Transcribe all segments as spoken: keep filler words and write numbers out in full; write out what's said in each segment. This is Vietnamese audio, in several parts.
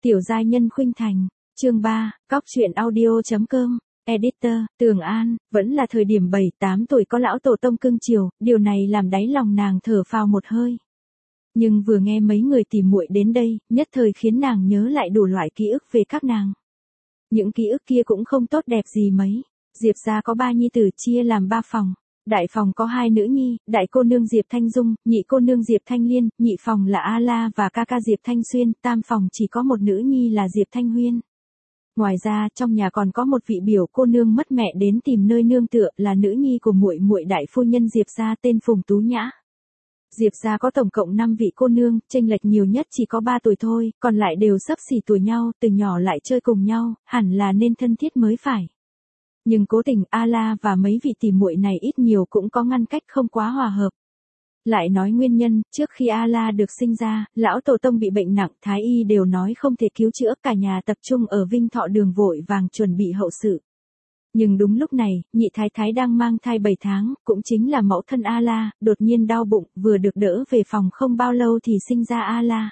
Tiểu giai nhân khuynh thành, chương ba, cóc truyện audio.com, editor, Tường An, vẫn là thời điểm bảy tám tuổi có lão tổ tông cưng chiều, điều này làm đáy lòng nàng thở phào một hơi. Nhưng vừa nghe mấy người tìm muội đến đây, nhất thời khiến nàng nhớ lại đủ loại ký ức về các nàng. Những ký ức kia cũng không tốt đẹp gì mấy. Diệp gia có ba nhi tử chia làm ba phòng. Đại phòng có hai nữ nhi, đại cô nương Diệp Thanh Dung, nhị cô nương Diệp Thanh Liên, nhị phòng là A La và ca ca Diệp Thanh Xuyên, tam phòng chỉ có một nữ nhi là Diệp Thanh Huyên. Ngoài ra, trong nhà còn có một vị biểu cô nương mất mẹ đến tìm nơi nương tựa, là nữ nhi của muội muội đại phu nhân Diệp gia tên Phùng Tú Nhã. Diệp gia có tổng cộng năm vị cô nương, chênh lệch nhiều nhất chỉ có ba tuổi thôi, còn lại đều xấp xỉ tuổi nhau, từ nhỏ lại chơi cùng nhau, hẳn là nên thân thiết mới phải. Nhưng cố tình A La và mấy vị tỷ muội này ít nhiều cũng có ngăn cách không quá hòa hợp. Lại nói nguyên nhân, trước khi A La được sinh ra, lão tổ tông bị bệnh nặng, thái y đều nói không thể cứu chữa, cả nhà tập trung ở Vinh Thọ Đường vội vàng chuẩn bị hậu sự. Nhưng đúng lúc này, nhị thái thái đang mang thai bảy tháng, cũng chính là mẫu thân A La, đột nhiên đau bụng, vừa được đỡ về phòng không bao lâu thì sinh ra A La.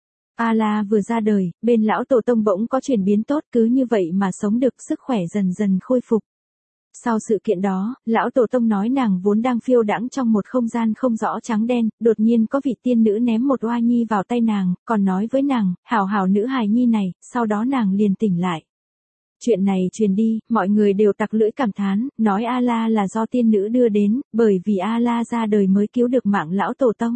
A La vừa ra đời, bên lão tổ tông bỗng có chuyển biến tốt, cứ như vậy mà sống được, sức khỏe dần dần khôi phục. Sau sự kiện đó, lão tổ tông nói nàng vốn đang phiêu đãng trong một không gian không rõ trắng đen, đột nhiên có vị tiên nữ ném một oa nhi vào tay nàng, còn nói với nàng, hảo hảo nữ hài nhi này, sau đó nàng liền tỉnh lại. Chuyện này truyền đi, mọi người đều tặc lưỡi cảm thán, nói A La là do tiên nữ đưa đến, bởi vì A La ra đời mới cứu được mạng lão tổ tông.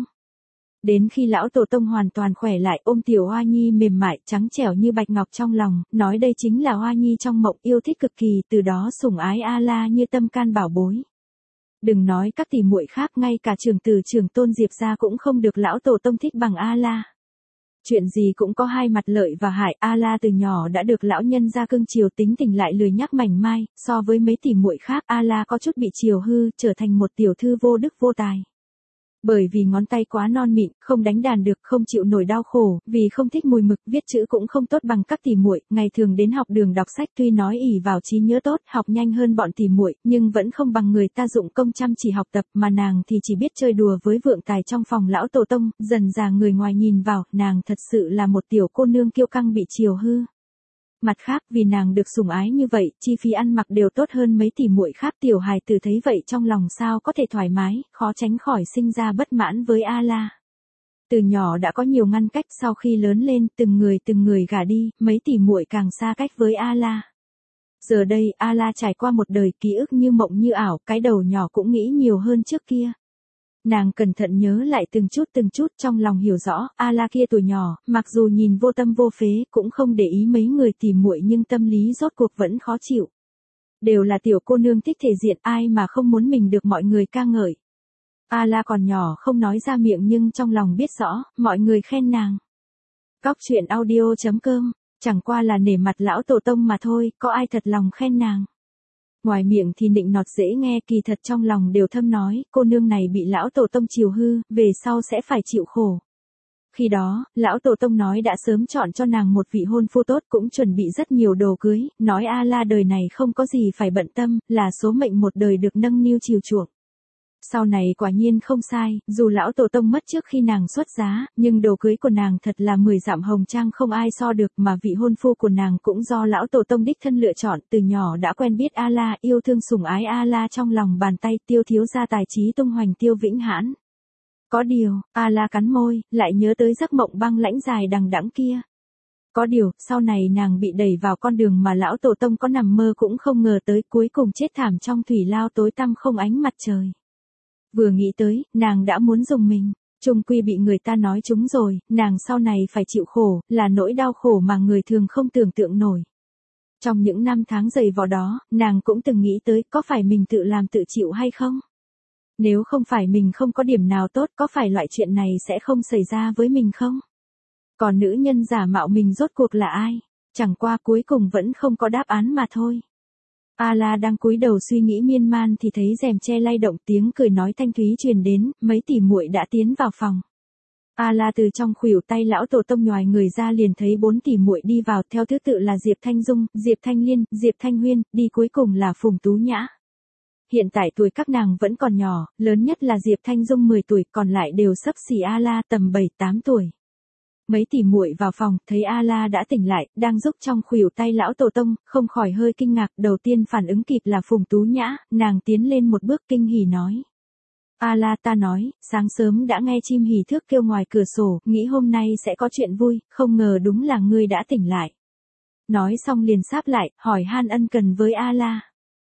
Đến khi lão tổ tông hoàn toàn khỏe lại, ôm tiểu Hoa Nhi mềm mại, trắng trẻo như bạch ngọc trong lòng, nói đây chính là Hoa Nhi trong mộng, yêu thích cực kỳ, từ đó sủng ái A La như tâm can bảo bối. Đừng nói các tỷ muội khác, ngay cả trưởng tử trưởng tôn Diệp gia cũng không được lão tổ tông thích bằng A La. Chuyện gì cũng có hai mặt lợi và hại, A La từ nhỏ đã được lão nhân gia cưng chiều, tính tình lại lười nhác mảnh mai, so với mấy tỷ muội khác, A La có chút bị chiều hư, trở thành một tiểu thư vô đức vô tài. Bởi vì ngón tay quá non mịn, không đánh đàn được, không chịu nổi đau khổ, vì không thích mùi mực, viết chữ cũng không tốt bằng các tỷ muội, ngày thường đến học đường đọc sách, tuy nói ỷ vào trí nhớ tốt, học nhanh hơn bọn tỷ muội, nhưng vẫn không bằng người ta dụng công chăm chỉ học tập, mà nàng thì chỉ biết chơi đùa với vượng tài trong phòng lão tổ tông, dần dà người ngoài nhìn vào, nàng thật sự là một tiểu cô nương kiêu căng bị chiều hư. Mặt khác, vì nàng được sủng ái như vậy, chi phí ăn mặc đều tốt hơn mấy tỷ muội khác, tiểu hài tử thấy vậy trong lòng sao có thể thoải mái, khó tránh khỏi sinh ra bất mãn với A La. Từ nhỏ đã có nhiều ngăn cách, sau khi lớn lên, từng người từng người gả đi, mấy tỷ muội càng xa cách với A La. Giờ đây, A La trải qua một đời ký ức như mộng như ảo, cái đầu nhỏ cũng nghĩ nhiều hơn trước kia. Nàng cẩn thận nhớ lại từng chút từng chút, trong lòng hiểu rõ, A La kia tuổi nhỏ, mặc dù nhìn vô tâm vô phế, cũng không để ý mấy người tìm muội, nhưng tâm lý rốt cuộc vẫn khó chịu. Đều là tiểu cô nương thích thể diện, ai mà không muốn mình được mọi người ca ngợi. A La còn nhỏ không nói ra miệng nhưng trong lòng biết rõ, mọi người khen nàng. Cóc truyện audio.com, chẳng qua là nể mặt lão tổ tông mà thôi, có ai thật lòng khen nàng. Ngoài miệng thì nịnh nọt dễ nghe, kỳ thật trong lòng đều thâm nói, cô nương này bị lão tổ tông chiều hư, về sau sẽ phải chịu khổ. Khi đó, lão tổ tông nói đã sớm chọn cho nàng một vị hôn phu tốt, cũng chuẩn bị rất nhiều đồ cưới, nói A La đời này không có gì phải bận tâm, là số mệnh một đời được nâng niu chiều chuộng. Sau này quả nhiên không sai, dù lão tổ tông mất trước khi nàng xuất giá, nhưng đồ cưới của nàng thật là mười dặm hồng trang không ai so được, mà vị hôn phu của nàng cũng do lão tổ tông đích thân lựa chọn, từ nhỏ đã quen biết A La, yêu thương sủng ái A La trong lòng bàn tay, Tiêu thiếu gia tài trí tung hoành Tiêu Vĩnh Hãn. Có điều, A La cắn môi, lại nhớ tới giấc mộng băng lãnh dài đằng đẵng kia. Có điều, sau này nàng bị đẩy vào con đường mà lão tổ tông có nằm mơ cũng không ngờ tới, cuối cùng chết thảm trong thủy lao tối tăm không ánh mặt trời. Vừa nghĩ tới, nàng đã muốn dùng mình, chung quy bị người ta nói trúng rồi, nàng sau này phải chịu khổ, là nỗi đau khổ mà người thường không tưởng tượng nổi. Trong những năm tháng dày vò đó, nàng cũng từng nghĩ tới, có phải mình tự làm tự chịu hay không? Nếu không phải mình không có điểm nào tốt, có phải loại chuyện này sẽ không xảy ra với mình không? Còn nữ nhân giả mạo mình rốt cuộc là ai? Chẳng qua cuối cùng vẫn không có đáp án mà thôi. A La đang cúi đầu suy nghĩ miên man thì thấy rèm che lay động, tiếng cười nói thanh thúy truyền đến, mấy tỷ muội đã tiến vào phòng. A La từ trong khuỷu tay lão tổ tông nhòi người ra liền thấy bốn tỷ muội đi vào, theo thứ tự là Diệp Thanh Dung, Diệp Thanh Liên, Diệp Thanh Huyên, đi cuối cùng là Phùng Tú Nhã. Hiện tại tuổi các nàng vẫn còn nhỏ, lớn nhất là Diệp Thanh Dung mười tuổi, còn lại đều xấp xỉ A La tầm bảy tám tuổi. Mấy tỷ muội vào phòng, thấy A La đã tỉnh lại, đang rúc trong khuỷu tay lão tổ tông, không khỏi hơi kinh ngạc, đầu tiên phản ứng kịp là Phùng Tú Nhã, nàng tiến lên một bước kinh hỉ nói. A La, ta nói, sáng sớm đã nghe chim hỉ thước kêu ngoài cửa sổ, nghĩ hôm nay sẽ có chuyện vui, không ngờ đúng là ngươi đã tỉnh lại. Nói xong liền sáp lại, hỏi han ân cần với A La.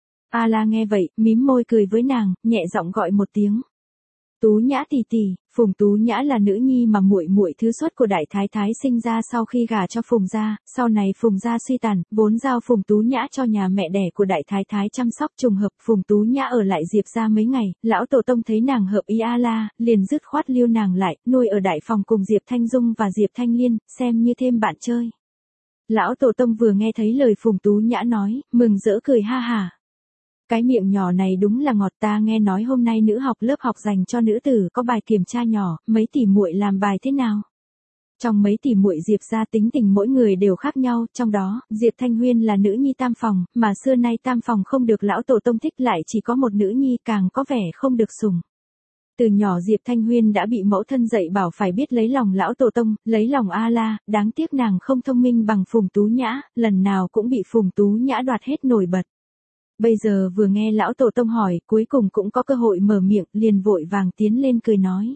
A La nghe vậy, mím môi cười với nàng, nhẹ giọng gọi một tiếng. Tú Nhã tỷ tỷ. Phùng Tú Nhã là nữ nhi mà muội muội thứ xuất của đại thái thái sinh ra sau khi gả cho Phùng gia, sau này Phùng gia suy tàn, vốn giao Phùng Tú Nhã cho nhà mẹ đẻ của đại thái thái chăm sóc, trùng hợp Phùng Tú Nhã ở lại Diệp gia mấy ngày, lão tổ tông thấy nàng hợp ý A La, liền dứt khoát lưu nàng lại, nuôi ở đại phòng cùng Diệp Thanh Dung và Diệp Thanh Liên, xem như thêm bạn chơi. Lão tổ tông vừa nghe thấy lời Phùng Tú Nhã nói, mừng rỡ cười ha hả. Cái miệng nhỏ này đúng là ngọt, ta nghe nói hôm nay nữ học lớp học dành cho nữ tử có bài kiểm tra nhỏ, mấy tỷ muội làm bài thế nào? Trong mấy tỷ muội Diệp gia tính tình mỗi người đều khác nhau, trong đó, Diệp Thanh Huyên là nữ nhi tam phòng, mà xưa nay tam phòng không được lão tổ tông thích, lại chỉ có một nữ nhi, càng có vẻ không được sủng. Từ nhỏ Diệp Thanh Huyên đã bị mẫu thân dạy bảo phải biết lấy lòng lão tổ tông, lấy lòng A La, đáng tiếc nàng không thông minh bằng Phùng Tú Nhã, lần nào cũng bị Phùng Tú Nhã đoạt hết nổi bật. Bây giờ vừa nghe lão tổ tông hỏi, cuối cùng cũng có cơ hội mở miệng, liền vội vàng tiến lên cười nói.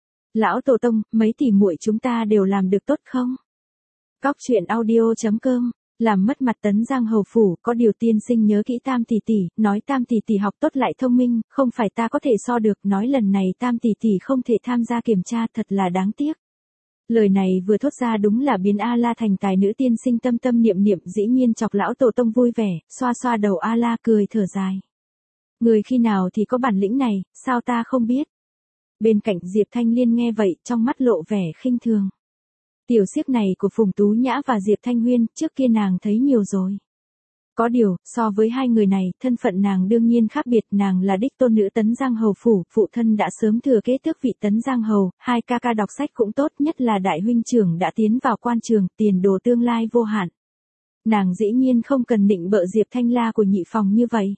Lão tổ tông, mấy tỷ muội chúng ta đều làm được tốt không? Cóc truyện audio chấm com, làm mất mặt Tấn Giang hầu phủ, có điều tiên sinh nhớ kỹ Tam tỷ tỷ, nói Tam tỷ tỷ học tốt lại thông minh, không phải ta có thể so được, nói lần này Tam tỷ tỷ không thể tham gia kiểm tra, thật là đáng tiếc. Lời này vừa thốt ra đúng là biến A La thành tài nữ, tiên sinh tâm tâm niệm niệm, dĩ nhiên chọc lão tổ tông vui vẻ, xoa xoa đầu A La cười thở dài. Người khi nào thì có bản lĩnh này, sao ta không biết? Bên cạnh Diệp Thanh Liên nghe vậy, trong mắt lộ vẻ khinh thường. Tiểu xiếc này của Phùng Tú Nhã và Diệp Thanh Huyên, trước kia nàng thấy nhiều rồi. Có điều, so với hai người này, thân phận nàng đương nhiên khác biệt, nàng là đích tôn nữ Tấn Giang hầu phủ, phụ thân đã sớm thừa kế tước vị Tấn Giang hầu, hai ca ca đọc sách cũng tốt, nhất là đại huynh trưởng đã tiến vào quan trường, tiền đồ tương lai vô hạn. Nàng dĩ nhiên không cần nịnh bợ Diệp Thanh La của nhị phòng như vậy.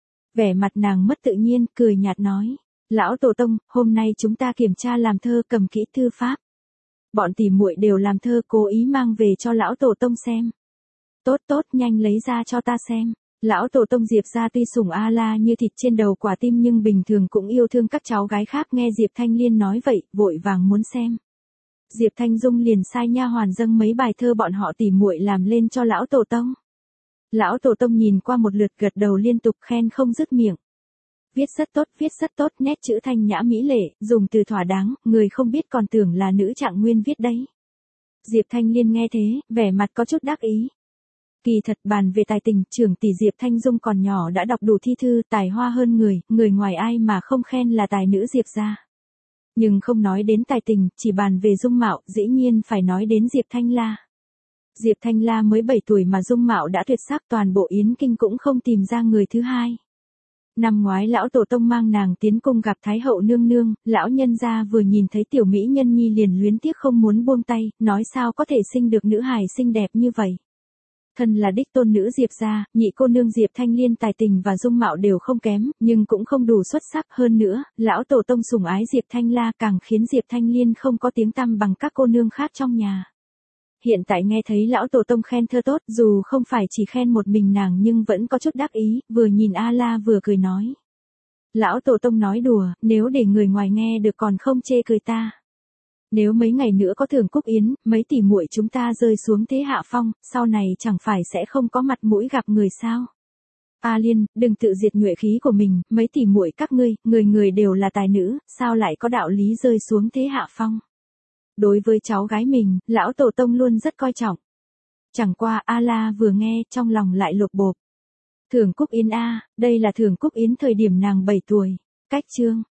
Vẻ mặt nàng mất tự nhiên, cười nhạt nói, lão tổ tông, hôm nay chúng ta kiểm tra làm thơ, cầm kỹ thư pháp. Bọn tỷ muội đều làm thơ, cố ý mang về cho lão tổ tông xem. Tốt tốt, nhanh lấy ra cho ta xem. Lão tổ tông Diệp gia tuy sủng A La như thịt trên đầu quả tim nhưng bình thường cũng yêu thương các cháu gái khác, nghe Diệp Thanh Liên nói vậy, vội vàng muốn xem. Diệp Thanh Dung liền sai nha hoàn dâng mấy bài thơ bọn họ tỉ muội làm lên cho lão tổ tông. Lão tổ tông nhìn qua một lượt gật đầu liên tục khen không dứt miệng. Viết rất tốt, viết rất tốt, nét chữ thanh nhã mỹ lệ, dùng từ thỏa đáng, người không biết còn tưởng là nữ trạng nguyên viết đấy. Diệp Thanh Liên nghe thế, vẻ mặt có chút đắc ý. Kỳ thật bàn về tài tình, trưởng tỷ Diệp Thanh Dung còn nhỏ đã đọc đủ thi thư, tài hoa hơn người, người ngoài ai mà không khen là tài nữ Diệp gia. Nhưng không nói đến tài tình, chỉ bàn về dung mạo, dĩ nhiên phải nói đến Diệp Thanh La. Diệp Thanh La mới bảy tuổi mà dung mạo đã tuyệt sắc, toàn bộ Yến Kinh cũng không tìm ra người thứ hai. Năm ngoái lão tổ tông mang nàng tiến cung gặp Thái hậu nương nương, lão nhân gia vừa nhìn thấy tiểu mỹ nhân nhi liền luyến tiếc không muốn buông tay, nói sao có thể sinh được nữ hài xinh đẹp như vậy. Thân là đích tôn nữ Diệp gia, nhị cô nương Diệp Thanh Liên tài tình và dung mạo đều không kém, nhưng cũng không đủ xuất sắc, hơn nữa, lão tổ tông sủng ái Diệp Thanh La càng khiến Diệp Thanh Liên không có tiếng tăm bằng các cô nương khác trong nhà. Hiện tại nghe thấy lão tổ tông khen thơ tốt, dù không phải chỉ khen một mình nàng nhưng vẫn có chút đắc ý, vừa nhìn A La vừa cười nói. Lão tổ tông nói đùa, nếu để người ngoài nghe được còn không chê cười ta. Nếu mấy ngày nữa có thưởng cúc yến, mấy tỷ muội chúng ta rơi xuống thế hạ phong, sau này chẳng phải sẽ không có mặt mũi gặp người sao? A Liên, đừng tự diệt nhuệ khí của mình, mấy tỷ muội các ngươi, người người đều là tài nữ, sao lại có đạo lý rơi xuống thế hạ phong? Đối với cháu gái mình, lão tổ tông luôn rất coi trọng. Chẳng qua A La vừa nghe, trong lòng lại lột bột. Thưởng cúc yến a, đây là thưởng cúc yến thời điểm nàng bảy tuổi. Cách chương